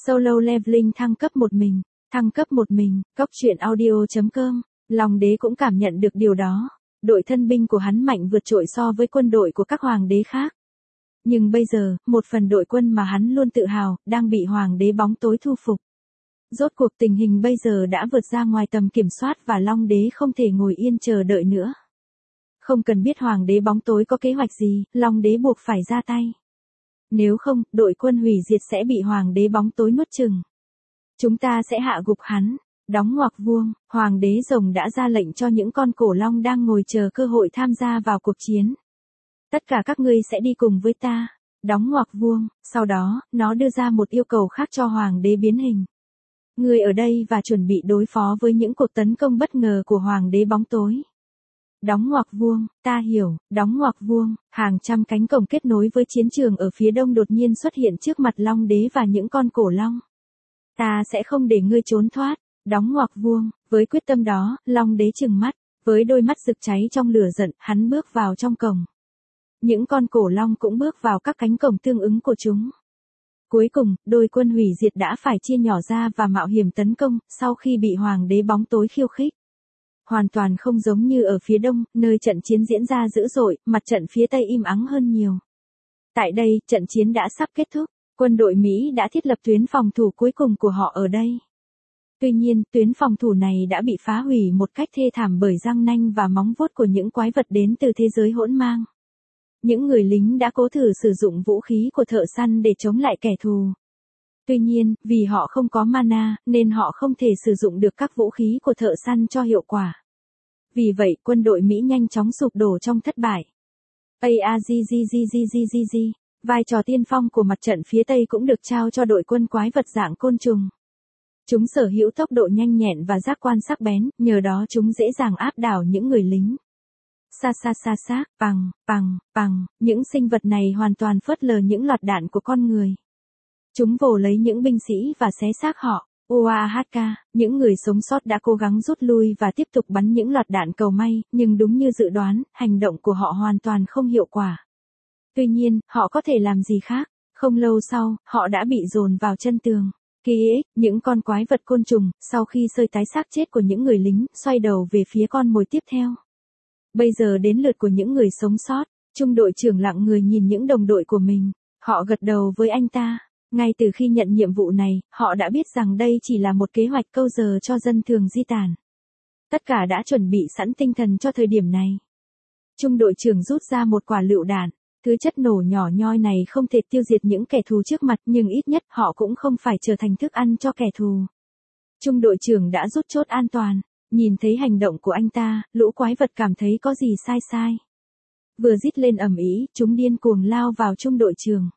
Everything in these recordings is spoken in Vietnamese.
Solo Leveling thăng cấp một mình, Cốc truyện audio.com, Long đế cũng cảm nhận được điều đó. Đội thân binh của hắn mạnh vượt trội so với quân đội của các hoàng đế khác. Nhưng bây giờ, một phần đội quân mà hắn luôn tự hào, đang bị hoàng đế bóng tối thu phục. Rốt cuộc tình hình bây giờ đã vượt ra ngoài tầm kiểm soát và Long đế không thể ngồi yên chờ đợi nữa. Không cần biết hoàng đế bóng tối có kế hoạch gì, Long đế buộc phải ra tay. Nếu không, đội quân hủy diệt sẽ bị hoàng đế bóng tối nuốt chửng. Chúng ta sẽ hạ gục hắn. Đóng ngoặc vuông, hoàng đế rồng đã ra lệnh cho những con cổ long đang ngồi chờ cơ hội tham gia vào cuộc chiến. Tất cả các ngươi sẽ đi cùng với ta. Đóng ngoặc vuông, sau đó, nó đưa ra một yêu cầu khác cho hoàng đế biến hình. Ngươi ở đây và chuẩn bị đối phó với những cuộc tấn công bất ngờ của hoàng đế bóng tối. Đóng ngoặc vuông, ta hiểu, đóng ngoặc vuông, hàng trăm cánh cổng kết nối với chiến trường ở phía đông đột nhiên xuất hiện trước mặt Long đế và những con cổ long. Ta sẽ không để ngươi trốn thoát, đóng ngoặc vuông, với quyết tâm đó, Long đế trừng mắt, với đôi mắt rực cháy trong lửa giận, hắn bước vào trong cổng. Những con cổ long cũng bước vào các cánh cổng tương ứng của chúng. Cuối cùng, đôi quân hủy diệt đã phải chia nhỏ ra và mạo hiểm tấn công, sau khi bị hoàng đế bóng tối khiêu khích. Hoàn toàn không giống như ở phía đông, nơi trận chiến diễn ra dữ dội, mặt trận phía tây im ắng hơn nhiều. Tại đây, trận chiến đã sắp kết thúc, quân đội Mỹ đã thiết lập tuyến phòng thủ cuối cùng của họ ở đây. Tuy nhiên, tuyến phòng thủ này đã bị phá hủy một cách thê thảm bởi răng nanh và móng vuốt của những quái vật đến từ thế giới hỗn mang. Những người lính đã cố thử sử dụng vũ khí của thợ săn để chống lại kẻ thù. Tuy nhiên, vì họ không có mana, nên họ không thể sử dụng được các vũ khí của thợ săn cho hiệu quả. Vì vậy, quân đội Mỹ nhanh chóng sụp đổ trong thất bại. Vai trò tiên phong của mặt trận phía Tây cũng được trao cho đội quân quái vật dạng côn trùng. Chúng sở hữu tốc độ nhanh nhẹn và giác quan sắc bén, nhờ đó chúng dễ dàng áp đảo những người lính. Những sinh vật này hoàn toàn phớt lờ những loạt đạn của con người. Chúng vồ lấy những binh sĩ và xé xác họ. Những người sống sót đã cố gắng rút lui và tiếp tục bắn những loạt đạn cầu may, nhưng đúng như dự đoán, hành động của họ hoàn toàn không hiệu quả. Tuy nhiên, họ có thể làm gì khác? Không lâu sau, họ đã bị dồn vào chân tường. Những con quái vật côn trùng, sau khi sơi tái xác chết của những người lính, xoay đầu về phía con mồi tiếp theo. Bây giờ đến lượt của những người sống sót. Trung đội trưởng lặng người nhìn những đồng đội của mình. Họ gật đầu với anh ta. Ngay từ khi nhận nhiệm vụ này, họ đã biết rằng đây chỉ là một kế hoạch câu giờ cho dân thường di tản. Tất cả đã chuẩn bị sẵn tinh thần cho thời điểm này. Trung đội trưởng rút ra một quả lựu đạn. Thứ chất nổ nhỏ nhoi này không thể tiêu diệt những kẻ thù trước mặt, nhưng ít nhất họ cũng không phải trở thành thức ăn cho kẻ thù. Trung đội trưởng đã rút chốt an toàn. Nhìn thấy hành động của anh ta, lũ quái vật cảm thấy có gì sai. Vừa rít lên ầm ĩ, chúng điên cuồng lao vào trung đội trưởng.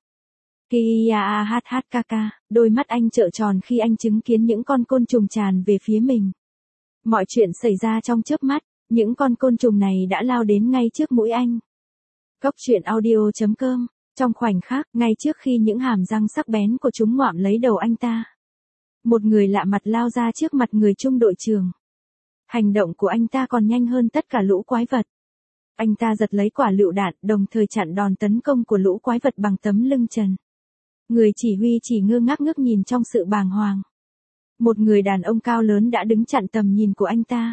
Đôi mắt anh trợn tròn khi anh chứng kiến những con côn trùng tràn về phía mình. Mọi chuyện xảy ra trong chớp mắt, những con côn trùng này đã lao đến ngay trước mũi anh. Cốc truyện audio.com, trong khoảnh khắc, ngay trước khi những hàm răng sắc bén của chúng ngoạm lấy đầu anh ta. Một người lạ mặt lao ra trước mặt người trung đội trưởng. Hành động của anh ta còn nhanh hơn tất cả lũ quái vật. Anh ta giật lấy quả lựu đạn, đồng thời chặn đòn tấn công của lũ quái vật bằng tấm lưng trần. Người chỉ huy chỉ ngơ ngác ngước nhìn trong sự bàng hoàng. Một người đàn ông cao lớn đã đứng chặn tầm nhìn của anh ta.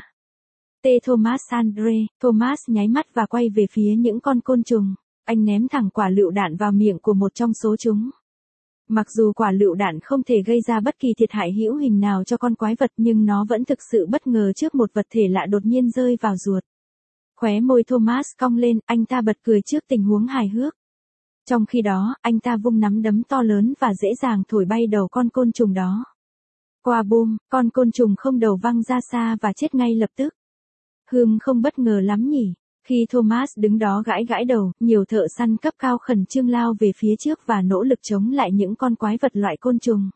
Thomas nháy mắt và quay về phía những con côn trùng. Anh ném thẳng quả lựu đạn vào miệng của một trong số chúng. Mặc dù quả lựu đạn không thể gây ra bất kỳ thiệt hại hữu hình nào cho con quái vật, nhưng nó vẫn thực sự bất ngờ trước một vật thể lạ đột nhiên rơi vào ruột. Khóe môi Thomas cong lên, anh ta bật cười trước tình huống hài hước. Trong khi đó, anh ta vung nắm đấm to lớn và dễ dàng thổi bay đầu con côn trùng đó. Qua boom, con côn trùng không đầu văng ra xa và chết ngay lập tức. Không bất ngờ lắm nhỉ. Khi Thomas đứng đó gãi đầu, nhiều thợ săn cấp cao khẩn trương lao về phía trước và nỗ lực chống lại những con quái vật loại côn trùng.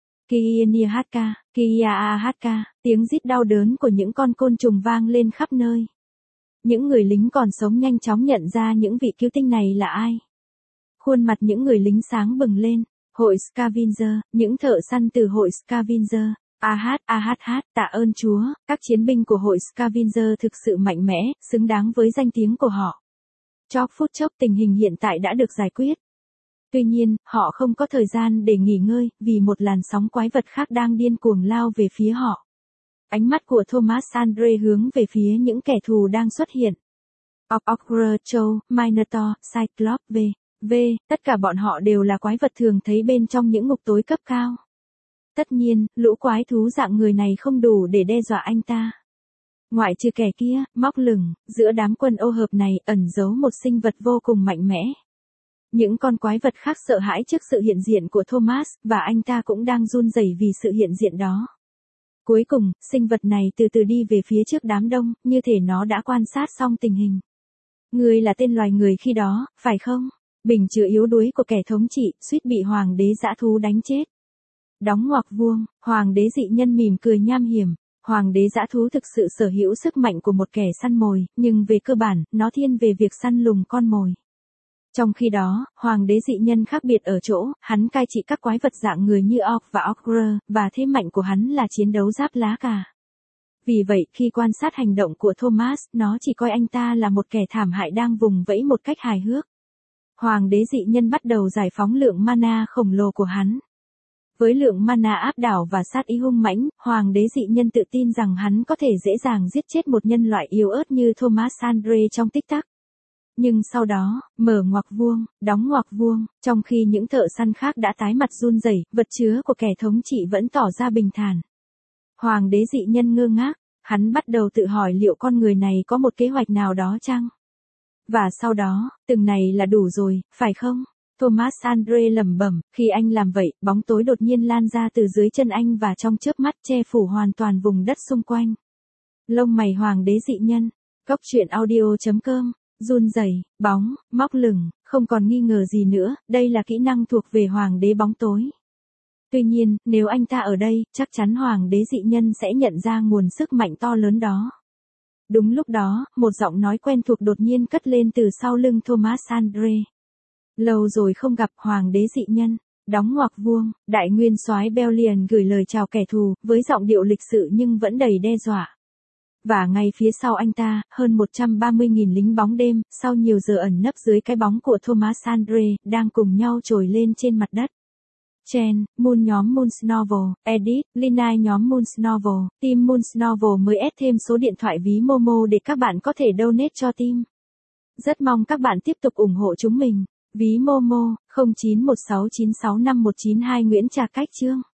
Tiếng rít đau đớn của những con côn trùng vang lên khắp nơi. Những người lính còn sống nhanh chóng nhận ra những vị cứu tinh này là ai. Khuôn mặt những người lính sáng bừng lên. Hội Scavenger, những thợ săn từ hội Scavenger. Tạ ơn Chúa, các chiến binh của hội Scavenger thực sự mạnh mẽ, xứng đáng với danh tiếng của họ. Trong phút chốc tình hình hiện tại đã được giải quyết. Tuy nhiên, họ không có thời gian để nghỉ ngơi, vì một làn sóng quái vật khác đang điên cuồng lao về phía họ. Ánh mắt của Thomas Andre hướng về phía những kẻ thù đang xuất hiện. Ogre, Trâu, Minotaur, Cyclops, tất cả bọn họ đều là quái vật thường thấy bên trong những ngục tối cấp cao. Tất nhiên, lũ quái thú dạng người này không đủ để đe dọa anh ta. Ngoại trừ kẻ kia, móc lửng, giữa đám quân ô hợp này ẩn giấu một sinh vật vô cùng mạnh mẽ. Những con quái vật khác sợ hãi trước sự hiện diện của Thomas, và anh ta cũng đang run rẩy vì sự hiện diện đó. Cuối cùng, sinh vật này từ từ đi về phía trước đám đông, như thể nó đã quan sát xong tình hình. Ngươi là tên loài người khi đó, phải không? Bình chứa yếu đuối của kẻ thống trị, suýt bị hoàng đế dã thú đánh chết. Đóng ngoặc vuông, hoàng đế dị nhân mỉm cười nham hiểm. Hoàng đế dã thú thực sự sở hữu sức mạnh của một kẻ săn mồi, nhưng về cơ bản, nó thiên về việc săn lùng con mồi. Trong khi đó, hoàng đế dị nhân khác biệt ở chỗ, hắn cai trị các quái vật dạng người như Orc và Ogre, và thế mạnh của hắn là chiến đấu giáp lá cà. Vì vậy, khi quan sát hành động của Thomas, nó chỉ coi anh ta là một kẻ thảm hại đang vùng vẫy một cách hài hước. Hoàng đế dị nhân bắt đầu giải phóng lượng mana khổng lồ của hắn. Với lượng mana áp đảo và sát ý hung mãnh, hoàng đế dị nhân tự tin rằng hắn có thể dễ dàng giết chết một nhân loại yếu ớt như Thomas Andre trong tích tắc. Nhưng sau đó, mở ngoặc vuông, đóng ngoặc vuông, trong khi những thợ săn khác đã tái mặt run rẩy, vật chứa của kẻ thống trị vẫn tỏ ra bình thản. Hoàng đế dị nhân ngơ ngác, hắn bắt đầu tự hỏi liệu con người này có một kế hoạch nào đó chăng? Và sau đó, từng này là đủ rồi, phải không? Thomas Andre lẩm bẩm, khi anh làm vậy, bóng tối đột nhiên lan ra từ dưới chân anh và trong chớp mắt che phủ hoàn toàn vùng đất xung quanh. Lông mày hoàng đế dị nhân, Góc truyện audio.com, run rẩy, bóng, móc lửng, không còn nghi ngờ gì nữa, đây là kỹ năng thuộc về hoàng đế bóng tối. Tuy nhiên, nếu anh ta ở đây, chắc chắn hoàng đế dị nhân sẽ nhận ra nguồn sức mạnh to lớn đó. Đúng lúc đó, một giọng nói quen thuộc đột nhiên cất lên từ sau lưng Thomas Andre. Lâu rồi không gặp hoàng đế dị nhân, đóng ngoặc vuông, đại nguyên soái Belial gửi lời chào kẻ thù, với giọng điệu lịch sự nhưng vẫn đầy đe dọa. Và ngay phía sau anh ta, hơn 130.000 lính bóng đêm, sau nhiều giờ ẩn nấp dưới cái bóng của Thomas Andre, đang cùng nhau trồi lên trên mặt đất. Chen, Moon nhóm Moon's Novel, Edit, Linai nhóm Moon's Novel, team Moon's Novel mới add thêm số điện thoại ví Momo để các bạn có thể donate cho team. Rất mong các bạn tiếp tục ủng hộ chúng mình. Ví Momo, 0916965192 Nguyễn Trà Cách Chương.